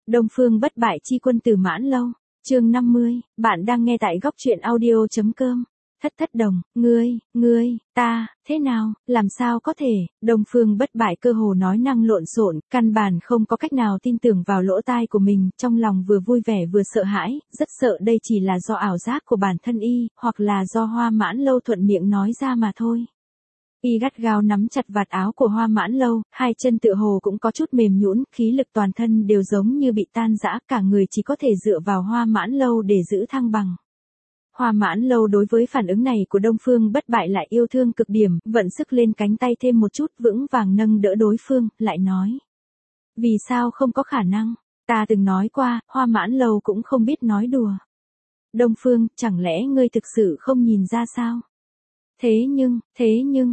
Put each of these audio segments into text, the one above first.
Đông Phương bất bại chi quân tử Mãn Lâu, chương 50, bạn đang nghe tại góc truyện audio.com. Thất đồng, ngươi, ta, thế nào, làm sao có thể, Đông Phương bất bại cơ hồ nói năng lộn xộn, căn bản không có cách nào tin tưởng vào lỗ tai của mình, trong lòng vừa vui vẻ vừa sợ hãi, rất sợ đây chỉ là do ảo giác của bản thân y, hoặc là do Hoa Mãn Lâu thuận miệng nói ra mà thôi. Y gắt gao nắm chặt vạt áo của Hoa Mãn Lâu, hai chân tựa hồ cũng có chút mềm nhũn, khí lực toàn thân đều giống như bị tan rã, cả người chỉ có thể dựa vào Hoa Mãn Lâu để giữ thăng bằng. Hoa Mãn Lâu đối với phản ứng này của Đông Phương bất bại lại yêu thương cực điểm, vận sức lên cánh tay thêm một chút, vững vàng nâng đỡ đối phương, lại nói. Vì sao không có khả năng, ta từng nói qua, Hoa Mãn Lâu cũng không biết nói đùa. Đông Phương, chẳng lẽ ngươi thực sự không nhìn ra sao? Thế nhưng,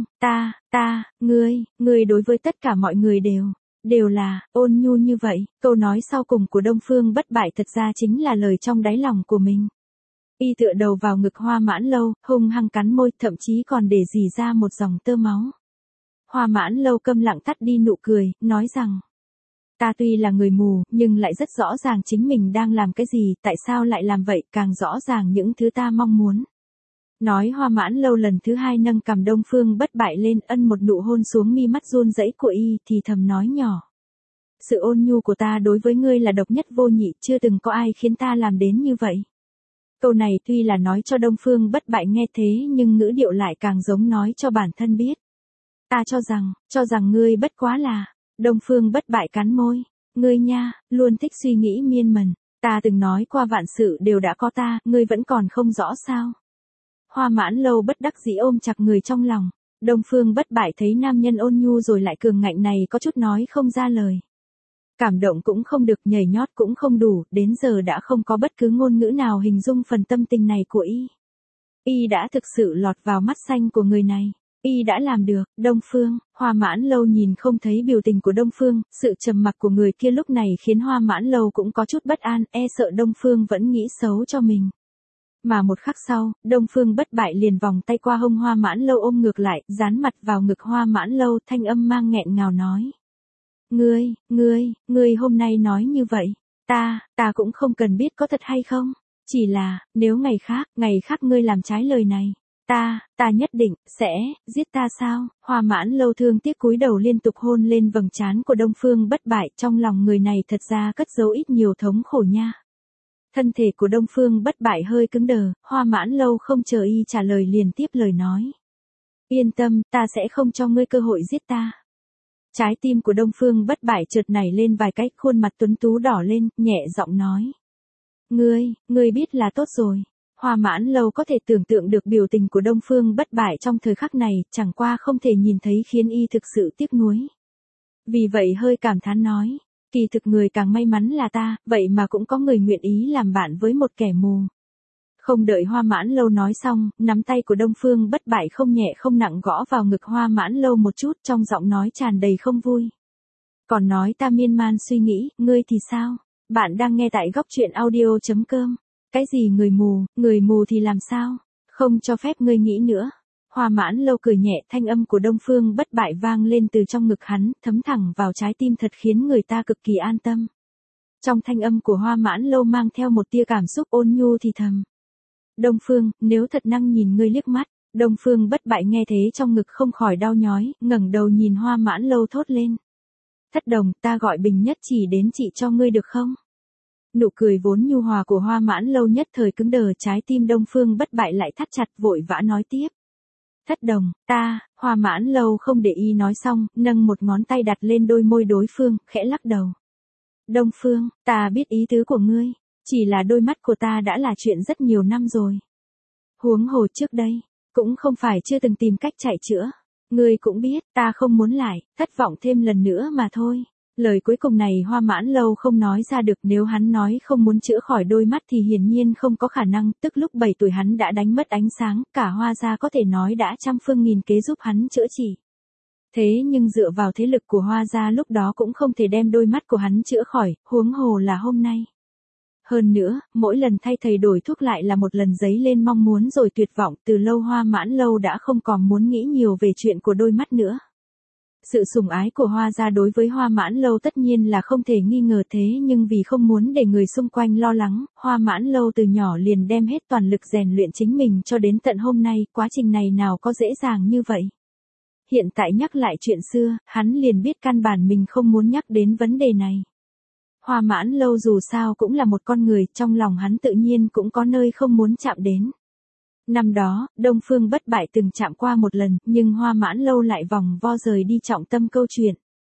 ngươi đối với tất cả mọi người đều là, ôn nhu như vậy, câu nói sau cùng của Đông Phương bất bại thật ra chính là lời trong đáy lòng của mình. Y tựa đầu vào ngực Hoa Mãn Lâu, hung hăng cắn môi, thậm chí còn để rỉ ra một dòng tơ máu. Hoa Mãn Lâu câm lặng tắt đi nụ cười, nói rằng, ta tuy là người mù, nhưng lại rất rõ ràng chính mình đang làm cái gì, tại sao lại làm vậy, càng rõ ràng những thứ ta mong muốn. Nói Hoa Mãn Lâu lần thứ hai nâng cằm Đông Phương bất bại lên, ân một nụ hôn xuống mi mắt run rẩy của y, thì thầm nói nhỏ. Sự ôn nhu của ta đối với ngươi là độc nhất vô nhị, chưa từng có ai khiến ta làm đến như vậy. Câu này tuy là nói cho Đông Phương bất bại nghe thế nhưng ngữ điệu lại càng giống nói cho bản thân biết. Ta cho rằng ngươi bất quá là, Đông Phương bất bại cắn môi, ngươi nha, luôn thích suy nghĩ miên man, ta từng nói qua vạn sự đều đã có ta, ngươi vẫn còn không rõ sao. Hoa Mãn Lâu bất đắc dĩ ôm chặt người trong lòng, Đông Phương bất bại thấy nam nhân ôn nhu rồi lại cường ngạnh này có chút nói không ra lời. Cảm động cũng không được, nhảy nhót cũng không đủ, đến giờ đã không có bất cứ ngôn ngữ nào hình dung phần tâm tình này của y. Y đã thực sự lọt vào mắt xanh của người này. Y đã làm được, Đông Phương, Hoa Mãn Lâu nhìn không thấy biểu tình của Đông Phương, sự trầm mặc của người kia lúc này khiến Hoa Mãn Lâu cũng có chút bất an, e sợ Đông Phương vẫn nghĩ xấu cho mình. Mà một khắc sau, Đông Phương bất bại liền vòng tay qua hông Hoa Mãn Lâu ôm ngược lại, dán mặt vào ngực Hoa Mãn Lâu, thanh âm mang nghẹn ngào nói. Ngươi hôm nay nói như vậy, ta cũng không cần biết có thật hay không, chỉ là, nếu ngày khác ngươi làm trái lời này, ta nhất định, sẽ, giết ta sao? Hoa Mãn Lâu thương tiếc cúi đầu liên tục hôn lên vầng trán của Đông Phương bất bại, trong lòng người này thật ra cất giấu ít nhiều thống khổ nha. Thân thể của Đông Phương bất bại hơi cứng đờ, Hoa Mãn Lâu không chờ y trả lời liền tiếp lời nói. Yên tâm, ta sẽ không cho ngươi cơ hội giết ta. Trái tim của Đông Phương bất bại chợt nảy lên vài cái, khuôn mặt tuấn tú đỏ lên, nhẹ giọng nói. Ngươi biết là tốt rồi. Hoa Mãn Lâu có thể tưởng tượng được biểu tình của Đông Phương bất bại trong thời khắc này, chẳng qua không thể nhìn thấy khiến y thực sự tiếc nuối. Vì vậy hơi cảm thán nói. Kỳ thực người càng may mắn là ta, vậy mà cũng có người nguyện ý làm bạn với một kẻ mù. Không đợi Hoa Mãn Lâu nói xong, nắm tay của Đông Phương bất bại không nhẹ không nặng gõ vào ngực Hoa Mãn Lâu một chút, trong giọng nói tràn đầy không vui. Còn nói ta miên man suy nghĩ, ngươi thì sao? Bạn đang nghe tại góc truyện audio.com. Cái gì người mù thì làm sao? Không cho phép ngươi nghĩ nữa. Hoa Mãn Lâu cười nhẹ, thanh âm của Đông Phương bất bại vang lên từ trong ngực hắn, thấm thẳng vào trái tim thật khiến người ta cực kỳ an tâm. Trong thanh âm của Hoa Mãn Lâu mang theo một tia cảm xúc ôn nhu thì thầm. Đông Phương, nếu thật năng nhìn ngươi liếc mắt. Đông Phương bất bại nghe thế trong ngực không khỏi đau nhói, ngẩng đầu nhìn Hoa Mãn Lâu thốt lên. Thất đồng, ta gọi Bình Nhất chỉ đến trị cho ngươi được không? Nụ cười vốn nhu hòa của Hoa Mãn Lâu nhất thời cứng đờ, trái tim Đông Phương bất bại lại thắt chặt, vội vã nói tiếp. Thất đồng, Hoa Mãn Lâu không để y nói xong, nâng một ngón tay đặt lên đôi môi đối phương, khẽ lắc đầu. Đông Phương, ta biết ý tứ của ngươi, chỉ là đôi mắt của ta đã là chuyện rất nhiều năm rồi. Huống hồ trước đây, cũng không phải chưa từng tìm cách chạy chữa. Ngươi cũng biết, ta không muốn lại, thất vọng thêm lần nữa mà thôi. Lời cuối cùng này Hoa Mãn Lâu không nói ra được, nếu hắn nói không muốn chữa khỏi đôi mắt thì hiển nhiên không có khả năng, tức lúc 7 tuổi hắn đã đánh mất ánh sáng, cả Hoa gia có thể nói đã trăm phương nghìn kế giúp hắn chữa trị. Thế nhưng dựa vào thế lực của Hoa gia lúc đó cũng không thể đem đôi mắt của hắn chữa khỏi, huống hồ là hôm nay. Hơn nữa, mỗi lần thay thầy đổi thuốc lại là một lần dấy lên mong muốn rồi tuyệt vọng, từ lâu Hoa Mãn Lâu đã không còn muốn nghĩ nhiều về chuyện của đôi mắt nữa. Sự sủng ái của Hoa gia đối với Hoa Mãn Lâu tất nhiên là không thể nghi ngờ thế, nhưng vì không muốn để người xung quanh lo lắng, Hoa Mãn Lâu từ nhỏ liền đem hết toàn lực rèn luyện chính mình cho đến tận hôm nay, quá trình này nào có dễ dàng như vậy. Hiện tại nhắc lại chuyện xưa, hắn liền biết căn bản mình không muốn nhắc đến vấn đề này. Hoa Mãn Lâu dù sao cũng là một con người, trong lòng hắn tự nhiên cũng có nơi không muốn chạm đến. Năm đó, Đông Phương Bất Bại từng chạm qua một lần, nhưng Hoa Mãn Lâu lại vòng vo rời đi trọng tâm câu chuyện.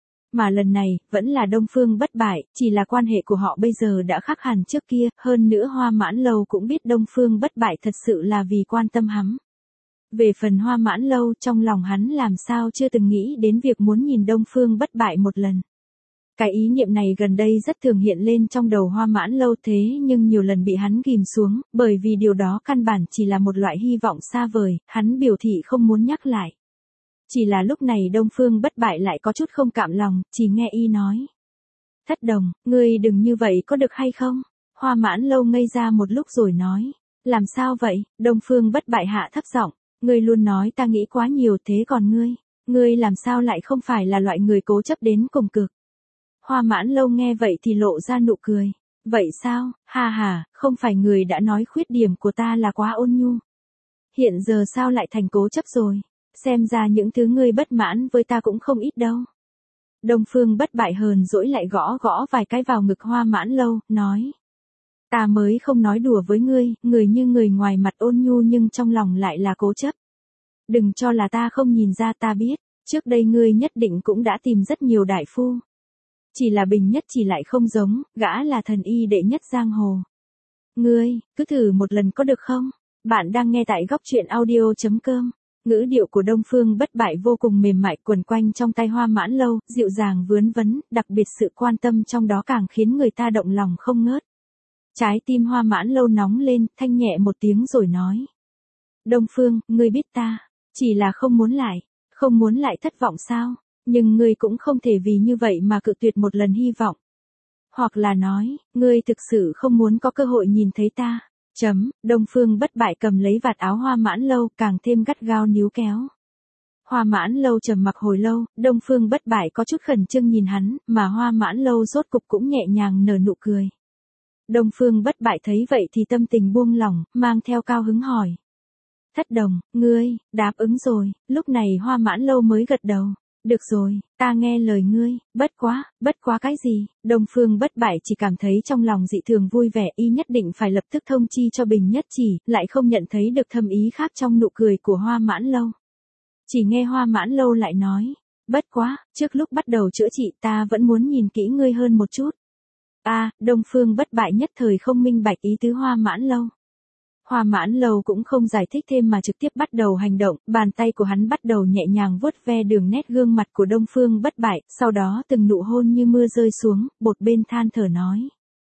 Mà lần này, vẫn là Đông Phương Bất Bại, chỉ là quan hệ của họ bây giờ đã khác hẳn trước kia, hơn nữa Hoa Mãn Lâu cũng biết Đông Phương Bất Bại thật sự là vì quan tâm hắn. Về phần Hoa Mãn Lâu, trong lòng hắn làm sao chưa từng nghĩ đến việc muốn nhìn Đông Phương Bất Bại một lần. Cái ý niệm này gần đây rất thường hiện lên trong đầu Hoa Mãn Lâu thế nhưng nhiều lần bị hắn ghim xuống, bởi vì điều đó căn bản chỉ là một loại hy vọng xa vời, hắn biểu thị không muốn nhắc lại. Chỉ là lúc này Đông Phương Bất Bại lại có chút không cam lòng, chỉ nghe y nói. Thất Đồng, ngươi đừng như vậy có được hay không? Hoa Mãn Lâu ngây ra một lúc rồi nói. Làm sao vậy? Đông Phương Bất Bại hạ thấp giọng. Ngươi luôn nói ta nghĩ quá nhiều thế còn ngươi làm sao lại không phải là loại người cố chấp đến cùng cực? Hoa Mãn Lâu nghe vậy thì lộ ra nụ cười. Vậy sao, ha ha, không phải người đã nói khuyết điểm của ta là quá ôn nhu. Hiện giờ sao lại thành cố chấp rồi? Xem ra những thứ ngươi bất mãn với ta cũng không ít đâu. Đông Phương Bất Bại hờn dỗi lại gõ gõ vài cái vào ngực Hoa Mãn Lâu, nói. Ta mới không nói đùa với ngươi, người như người ngoài mặt ôn nhu nhưng trong lòng lại là cố chấp. Đừng cho là ta không nhìn ra, ta biết, trước đây ngươi nhất định cũng đã tìm rất nhiều đại phu. Chỉ là Bình Nhất Chỉ lại không giống, gã là thần y đệ nhất giang hồ. Ngươi, cứ thử một lần có được không? Bạn đang nghe tại góc truyện audio.com. Ngữ điệu của Đông Phương Bất Bại vô cùng mềm mại quần quanh trong tay Hoa Mãn Lâu, dịu dàng vướn vấn, đặc biệt sự quan tâm trong đó càng khiến người ta động lòng không ngớt. Trái tim Hoa Mãn Lâu nóng lên, thanh nhẹ một tiếng rồi nói. Đông Phương, ngươi biết ta, chỉ là không muốn lại thất vọng sao? Nhưng ngươi cũng không thể vì như vậy mà cự tuyệt một lần hy vọng. Hoặc là nói, ngươi thực sự không muốn có cơ hội nhìn thấy ta. Đông Phương Bất Bại cầm lấy vạt áo Hoa Mãn Lâu càng thêm gắt gao níu kéo. Hoa Mãn Lâu trầm mặc hồi lâu, Đông Phương Bất Bại có chút khẩn trương nhìn hắn, mà Hoa Mãn Lâu rốt cục cũng nhẹ nhàng nở nụ cười. Đông Phương Bất Bại thấy vậy thì tâm tình buông lỏng, mang theo cao hứng hỏi. Thất Đồng, ngươi, đáp ứng rồi, lúc này Hoa Mãn Lâu mới gật đầu. Được rồi, ta nghe lời ngươi, bất quá cái gì? Đông Phương Bất Bại chỉ cảm thấy trong lòng dị thường vui vẻ, y nhất định phải lập tức thông chi cho Bình Nhất Chỉ, lại không nhận thấy được thâm ý khác trong nụ cười của Hoa Mãn Lâu. Chỉ nghe Hoa Mãn Lâu lại nói, bất quá, trước lúc bắt đầu chữa trị ta vẫn muốn nhìn kỹ ngươi hơn một chút. Đông Phương Bất Bại nhất thời không minh bạch ý tứ Hoa Mãn Lâu. Hoa Mãn Lâu cũng không giải thích thêm mà trực tiếp bắt đầu hành động, bàn tay của hắn bắt đầu nhẹ nhàng vuốt ve đường nét gương mặt của Đông Phương Bất Bại, sau đó từng nụ hôn như mưa rơi xuống, một bên than thở nói.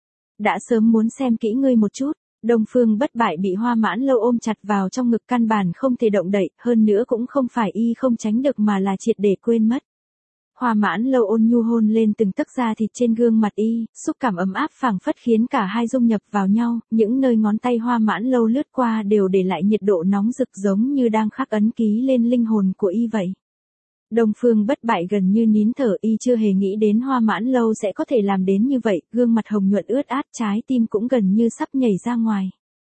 Đã sớm muốn xem kỹ ngươi một chút. Đông Phương Bất Bại bị Hoa Mãn Lâu ôm chặt vào trong ngực căn bản không thể động đậy, hơn nữa cũng không phải y không tránh được mà là triệt để quên mất. Hoa Mãn Lâu ôn nhu hôn lên từng tấc da thịt trên gương mặt y, xúc cảm ấm áp phảng phất khiến cả hai dung nhập vào nhau, những nơi ngón tay Hoa Mãn Lâu lướt qua đều để lại nhiệt độ nóng rực giống như đang khắc ấn ký lên linh hồn của y vậy. Đông Phương Bất Bại gần như nín thở, y chưa hề nghĩ đến Hoa Mãn Lâu sẽ có thể làm đến như vậy, gương mặt hồng nhuận ướt át, trái tim cũng gần như sắp nhảy ra ngoài.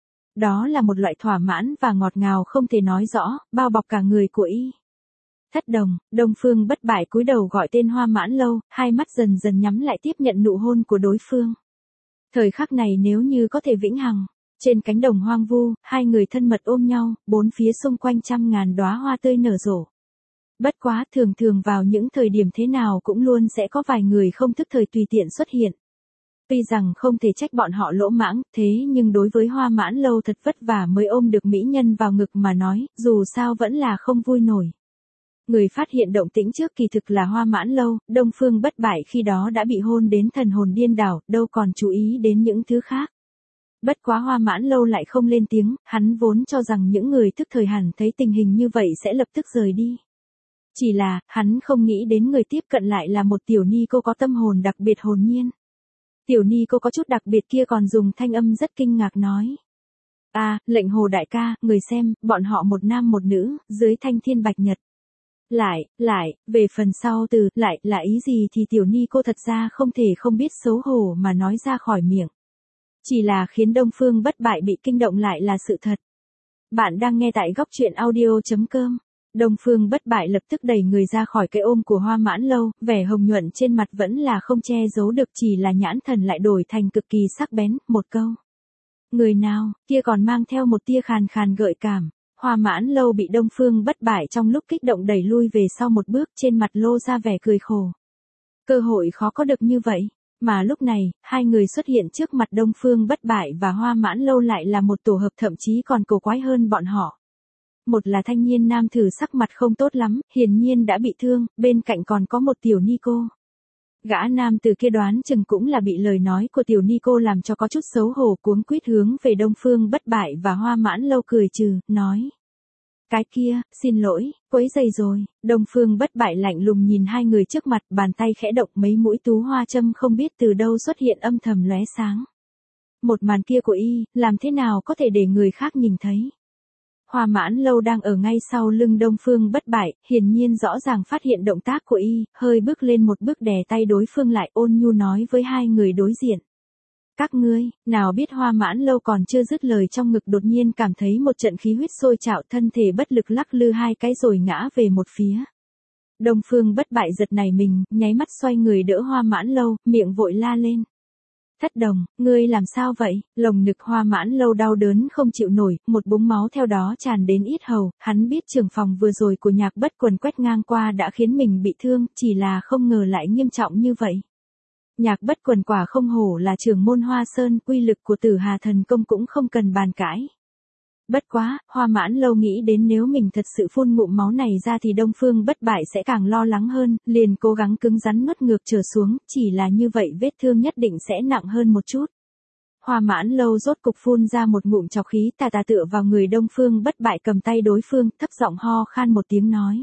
Đó là một loại thỏa mãn và ngọt ngào không thể nói rõ, bao bọc cả người của y. Thất Đồng, Đông Phương Bất Bại cúi đầu gọi tên Hoa Mãn Lâu, hai mắt dần dần nhắm lại tiếp nhận nụ hôn của đối phương. Thời khắc này nếu như có thể vĩnh hằng, trên cánh đồng hoang vu, hai người thân mật ôm nhau, bốn phía xung quanh trăm ngàn đóa hoa tươi nở rộ. Bất quá thường thường vào những thời điểm thế nào cũng luôn sẽ có vài người không thức thời tùy tiện xuất hiện. Tuy rằng không thể trách bọn họ lỗ mãng, thế nhưng đối với Hoa Mãn Lâu thật vất vả mới ôm được mỹ nhân vào ngực mà nói, dù sao vẫn là không vui nổi. Người phát hiện động tĩnh trước kỳ thực là Hoa Mãn Lâu, Đông Phương Bất Bại khi đó đã bị hôn đến thần hồn điên đảo, đâu còn chú ý đến những thứ khác. Bất quá Hoa Mãn Lâu lại không lên tiếng, hắn vốn cho rằng những người thức thời hẳn thấy tình hình như vậy sẽ lập tức rời đi. Chỉ là, hắn không nghĩ đến người tiếp cận lại là một tiểu ni cô có tâm hồn đặc biệt hồn nhiên. Tiểu ni cô có chút đặc biệt kia còn dùng thanh âm rất kinh ngạc nói. Lệnh Hồ đại ca, người xem, bọn họ một nam một nữ, dưới thanh thiên bạch nhật. Lại, về phần sau từ lại là ý gì thì tiểu ni cô thật ra không thể không biết xấu hổ mà nói ra khỏi miệng. Chỉ là khiến Đông Phương Bất Bại bị kinh động lại là sự thật. Bạn đang nghe tại góc truyện audio.com. Đông Phương Bất Bại lập tức đẩy người ra khỏi cái ôm của Hoa Mãn Lâu, vẻ hồng nhuận trên mặt vẫn là không che giấu được, chỉ là nhãn thần lại đổi thành cực kỳ sắc bén, một câu. Người nào, kia còn mang theo một tia khàn khàn gợi cảm. Hoa Mãn Lâu bị Đông Phương Bất Bại trong lúc kích động đẩy lui về sau một bước, trên mặt lô ra vẻ cười khổ. Cơ hội khó có được như vậy. Mà lúc này, hai người xuất hiện trước mặt Đông Phương Bất Bại và Hoa Mãn Lâu lại là một tổ hợp thậm chí còn cổ quái hơn bọn họ. Một là thanh niên nam thử sắc mặt không tốt lắm, hiển nhiên đã bị thương, bên cạnh còn có một tiểu ni cô. Gã nam từ kia đoán chừng cũng là bị lời nói của tiểu ni cô làm cho có chút xấu hổ, cuống quýt hướng về Đông Phương Bất Bại và Hoa Mãn Lâu cười trừ, nói. Cái kia, xin lỗi, quấy rầy rồi. Đông Phương Bất Bại lạnh lùng nhìn hai người trước mặt, bàn tay khẽ động, mấy mũi tú hoa châm không biết từ đâu xuất hiện âm thầm lóe sáng. Một màn kia của y, làm thế nào có thể để người khác nhìn thấy. Hoa Mãn Lâu đang ở ngay sau lưng Đông Phương Bất Bại, hiển nhiên rõ ràng phát hiện động tác của y, hơi bước lên một bước đè tay đối phương lại, ôn nhu nói với hai người đối diện. Các ngươi, nào biết Hoa Mãn Lâu còn chưa dứt lời, trong ngực đột nhiên cảm thấy một trận khí huyết sôi trào, thân thể bất lực lắc lư hai cái rồi ngã về một phía. Đông Phương Bất Bại giật nảy mình, nháy mắt xoay người đỡ Hoa Mãn Lâu, miệng vội la lên. Thất Đồng, ngươi làm sao vậy? Lồng ngực Hoa Mãn Lâu đau đớn không chịu nổi, một búng máu theo đó tràn đến yết hầu, hắn biết trưởng phòng vừa rồi của Nhạc Bất Quần quét ngang qua đã khiến mình bị thương, chỉ là không ngờ lại nghiêm trọng như vậy. Nhạc Bất Quần quả không hổ là trưởng môn Hoa Sơn, uy lực của Tử Hà Thần Công cũng không cần bàn cãi. Bất quá, Hoa Mãn Lâu nghĩ đến nếu mình thật sự phun ngụm máu này ra thì Đông Phương Bất Bại sẽ càng lo lắng hơn, liền cố gắng cứng rắn nuốt ngược trở xuống, chỉ là như vậy vết thương nhất định sẽ nặng hơn một chút. Hoa Mãn Lâu rốt cục phun ra một ngụm trọc khí, tà tựa vào người Đông Phương Bất Bại, cầm tay đối phương, thấp giọng ho khan một tiếng nói.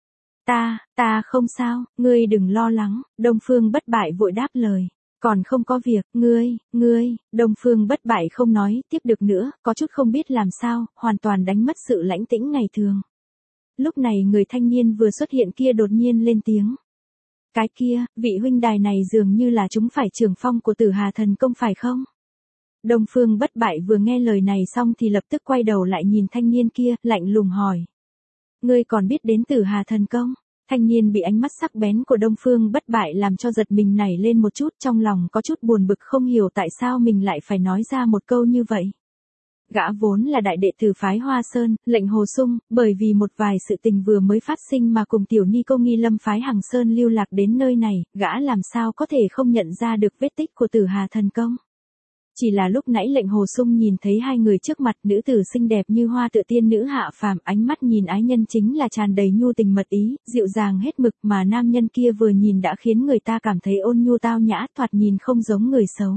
Ta không sao, ngươi đừng lo lắng. Đông Phương Bất Bại vội đáp lời. Còn không có việc, ngươi, Đông Phương Bất Bại không nói tiếp được nữa, có chút không biết làm sao, hoàn toàn đánh mất sự lãnh tĩnh ngày thường. Lúc này người thanh niên vừa xuất hiện kia đột nhiên lên tiếng. Cái kia, vị huynh đài này dường như là chúng phải trưởng phong của Tử Hà Thần Công phải không? Đông Phương Bất Bại vừa nghe lời này xong thì lập tức quay đầu lại nhìn thanh niên kia, lạnh lùng hỏi. Ngươi còn biết đến Tử Hà Thần Công? Thanh niên bị ánh mắt sắc bén của Đông Phương Bất Bại làm cho giật mình nảy lên một chút, trong lòng có chút buồn bực không hiểu tại sao mình lại phải nói ra một câu như vậy. Gã vốn là đại đệ tử phái Hoa Sơn, Lệnh Hồ Sung, bởi vì một vài sự tình vừa mới phát sinh mà cùng tiểu ni cô Nghi Lâm phái Hằng Sơn lưu lạc đến nơi này, gã làm sao có thể không nhận ra được vết tích của Tử Hà Thần Công. Chỉ là lúc nãy Lệnh Hồ Sung nhìn thấy hai người trước mặt, nữ tử xinh đẹp như hoa tựa tiên nữ hạ phàm, ánh mắt nhìn ái nhân chính là tràn đầy nhu tình mật ý, dịu dàng hết mực, mà nam nhân kia vừa nhìn đã khiến người ta cảm thấy ôn nhu tao nhã, thoạt nhìn không giống người xấu.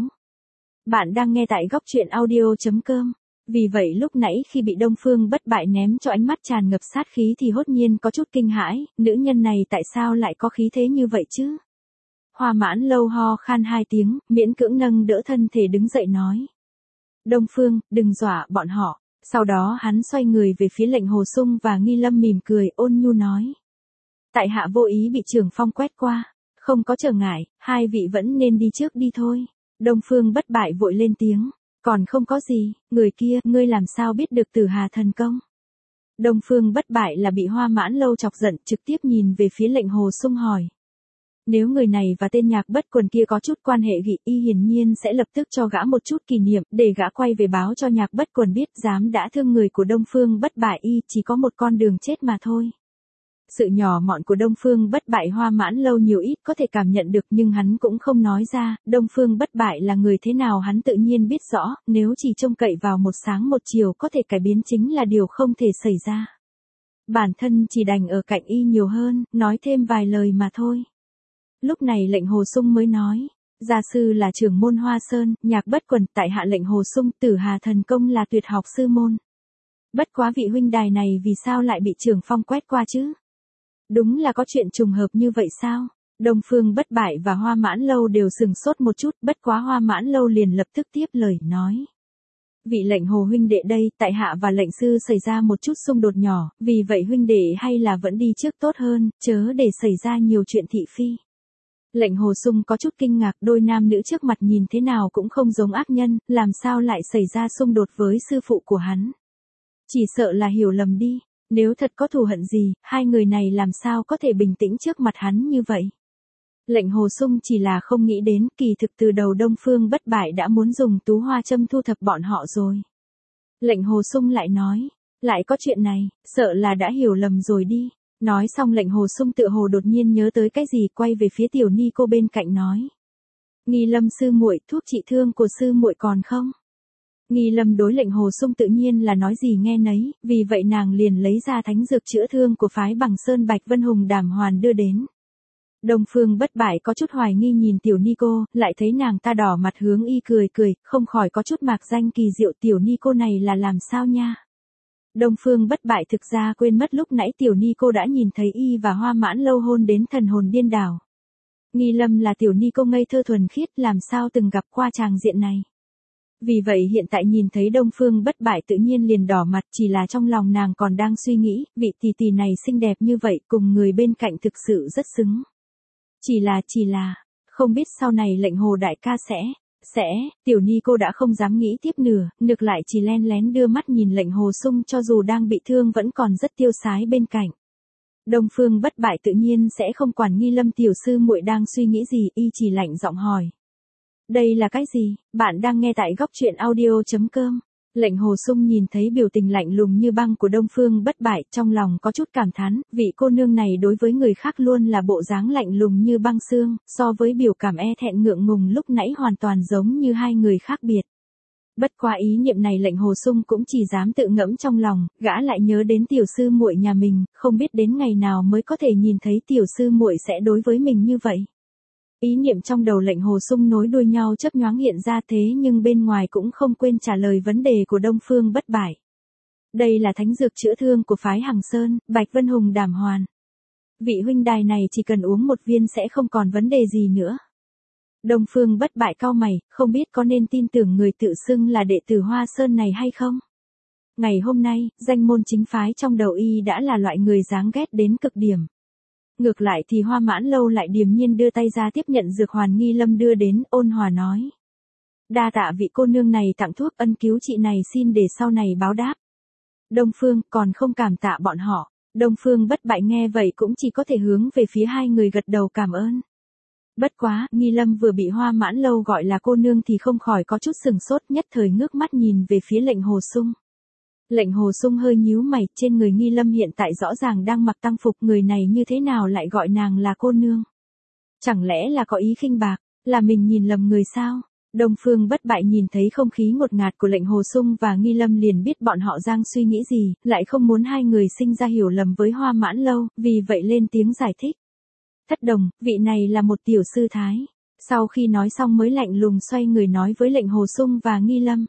Bạn đang nghe tại góc truyện audio.com. Vì vậy lúc nãy khi bị Đông Phương Bất Bại ném cho ánh mắt tràn ngập sát khí thì hốt nhiên có chút kinh hãi, nữ nhân này tại sao lại có khí thế như vậy chứ? Hoa Mãn Lâu ho khan hai tiếng, miễn cưỡng nâng đỡ thân thể đứng dậy nói. Đông Phương, đừng dọa bọn họ. Sau đó hắn xoay người về phía Lệnh Hồ Sung và Nghi Lâm mỉm cười, ôn nhu nói. Tại hạ vô ý bị trưởng phong quét qua. Không có trở ngại, hai vị vẫn nên đi trước đi thôi. Đông Phương Bất Bại vội lên tiếng. Còn không có gì, người kia, ngươi làm sao biết được Tử Hà Thần Công? Đông Phương Bất Bại là bị Hoa Mãn Lâu chọc giận, trực tiếp nhìn về phía Lệnh Hồ Sung hỏi. Nếu người này và tên Nhạc Bất Quần kia có chút quan hệ y hiển nhiên sẽ lập tức cho gã một chút kỷ niệm, để gã quay về báo cho Nhạc Bất Quần biết, dám đã thương người của Đông Phương Bất Bại y chỉ có một con đường chết mà thôi. Sự nhỏ mọn của Đông Phương Bất Bại Hoa Mãn Lâu nhiều ít có thể cảm nhận được, nhưng hắn cũng không nói ra, Đông Phương Bất Bại là người thế nào hắn tự nhiên biết rõ, nếu chỉ trông cậy vào một sáng một chiều có thể cải biến chính là điều không thể xảy ra. Bản thân chỉ đành ở cạnh y nhiều hơn, nói thêm vài lời mà thôi. Lúc này Lệnh Hồ Sung mới nói, gia sư là trưởng môn Hoa Sơn, Nhạc Bất Quần, tại hạ Lệnh Hồ Sung, Tử Hà Thần Công là tuyệt học sư môn. Bất quá vị huynh đài này vì sao lại bị trưởng phong quét qua chứ? Đúng là có chuyện trùng hợp như vậy sao? Đông Phương Bất Bại và Hoa Mãn Lâu đều sừng sốt một chút, bất quá Hoa Mãn Lâu liền lập tức tiếp lời nói. Vị lệnh Hồ huynh đệ đây, tại hạ và lệnh sư xảy ra một chút xung đột nhỏ, vì vậy huynh đệ hay là vẫn đi trước tốt hơn, chớ để xảy ra nhiều chuyện thị phi. Lệnh Hồ Sung có chút kinh ngạc, đôi nam nữ trước mặt nhìn thế nào cũng không giống ác nhân, làm sao lại xảy ra xung đột với sư phụ của hắn. Chỉ sợ là hiểu lầm đi, nếu thật có thù hận gì, hai người này làm sao có thể bình tĩnh trước mặt hắn như vậy. Lệnh Hồ Sung chỉ là không nghĩ đến, kỳ thực từ đầu Đông Phương Bất Bại đã muốn dùng tú hoa châm thu thập bọn họ rồi. Lệnh Hồ Sung lại nói, lại có chuyện này, sợ là đã hiểu lầm rồi đi. Nói xong lệnh Hồ Sung tựa hồ đột nhiên nhớ tới cái gì, quay về phía Tiểu Ni cô bên cạnh nói. Nghi Lâm sư muội, thuốc trị thương của sư muội còn không? Nghi Lâm đối lệnh Hồ Sung tự nhiên là nói gì nghe nấy, vì vậy nàng liền lấy ra thánh dược chữa thương của phái Bằng Sơn Bạch Vân Hùng Đàm Hoàn đưa đến. Đông Phương Bất Bại có chút hoài nghi nhìn Tiểu Ni cô, lại thấy nàng ta đỏ mặt hướng y cười cười, không khỏi có chút mạc danh kỳ diệu, Tiểu Ni cô này là làm sao nha? Đông Phương Bất Bại thực ra quên mất lúc nãy Tiểu Ni cô đã nhìn thấy y và Hoa Mãn Lâu hôn đến thần hồn điên đảo. Nghi Lâm là Tiểu Ni cô ngây thơ thuần khiết, làm sao từng gặp qua tràng diện này. Vì vậy hiện tại nhìn thấy Đông Phương Bất Bại tự nhiên liền đỏ mặt, chỉ là trong lòng nàng còn đang suy nghĩ, vị tỷ tỷ này xinh đẹp như vậy, cùng người bên cạnh thực sự rất xứng. Chỉ là, không biết sau này lệnh Hồ đại ca sẽ, Tiểu Ni cô đã không dám nghĩ tiếp nữa, ngược lại chỉ len lén đưa mắt nhìn lệnh Hồ Sung, cho dù đang bị thương vẫn còn rất tiêu sái bên cạnh. Đông Phương Bất Bại tự nhiên sẽ không quản Nghi Lâm tiểu sư muội đang suy nghĩ gì, y chỉ lạnh giọng hỏi. Đây là cái gì? Bạn đang nghe tại góc truyện audio.com. Lệnh Hồ Sung nhìn thấy biểu tình lạnh lùng như băng của Đông Phương Bất Bại, trong lòng có chút cảm thán, vị cô nương này đối với người khác luôn là bộ dáng lạnh lùng như băng xương, so với biểu cảm e thẹn ngượng ngùng lúc nãy hoàn toàn giống như hai người khác biệt. Bất quá ý niệm này lệnh Hồ Sung cũng chỉ dám tự ngẫm trong lòng, gã lại nhớ đến tiểu sư muội nhà mình, không biết đến ngày nào mới có thể nhìn thấy tiểu sư muội sẽ đối với mình như vậy. Ý niệm trong đầu lệnh Hồ Sung nối đuôi nhau chớp nhoáng hiện ra, thế nhưng bên ngoài cũng không quên trả lời vấn đề của Đông Phương Bất Bại. Đây là thánh dược chữa thương của phái Hằng Sơn, Bạch Vân Hùng Đàm Hoàn. Vị huynh đài này chỉ cần uống một viên sẽ không còn vấn đề gì nữa. Đông Phương Bất Bại cau mày, không biết có nên tin tưởng người tự xưng là đệ tử Hoa Sơn này hay không? Ngày hôm nay, danh môn chính phái trong đầu y đã là loại người đáng ghét đến cực điểm. Ngược lại thì Hoa Mãn Lâu lại điềm nhiên đưa tay ra tiếp nhận dược hoàn Nghi Lâm đưa đến, ôn hòa nói. Đa tạ vị cô nương này tặng thuốc, ân cứu chị này xin để sau này báo đáp. Đông Phương còn không cảm tạ bọn họ. Đông Phương Bất Bại nghe vậy cũng chỉ có thể hướng về phía hai người gật đầu cảm ơn. Bất quá, Nghi Lâm vừa bị Hoa Mãn Lâu gọi là cô nương thì không khỏi có chút sừng sốt, nhất thời ngước mắt nhìn về phía lệnh Hồ Sung. Lệnh Hồ Sung hơi nhíu mày, trên người Nghi Lâm hiện tại rõ ràng đang mặc tang phục, người này như thế nào lại gọi nàng là cô nương? Chẳng lẽ là có ý khinh bạc, là mình nhìn lầm người sao? Đông Phương Bất Bại nhìn thấy không khí ngột ngạt của lệnh Hồ Sung và Nghi Lâm liền biết bọn họ đang suy nghĩ gì, lại không muốn hai người sinh ra hiểu lầm với Hoa Mãn Lâu, vì vậy lên tiếng giải thích. Thất đồng, vị này là một tiểu sư thái. Sau khi nói xong mới lạnh lùng xoay người nói với lệnh Hồ Sung và Nghi Lâm.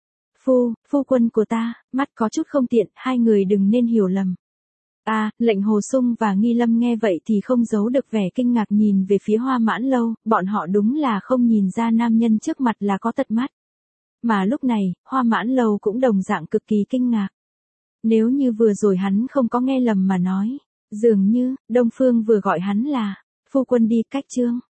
Phu quân của ta, mắt có chút không tiện, hai người đừng nên hiểu lầm. Lệnh Hồ Sung và Nghi Lâm nghe vậy thì không giấu được vẻ kinh ngạc nhìn về phía Hoa Mãn Lâu, bọn họ đúng là không nhìn ra nam nhân trước mặt là có tật mắt. Mà lúc này, Hoa Mãn Lâu cũng đồng dạng cực kỳ kinh ngạc. Nếu như vừa rồi hắn không có nghe lầm mà nói, dường như, Đông Phương vừa gọi hắn là, phu quân đi cách chương.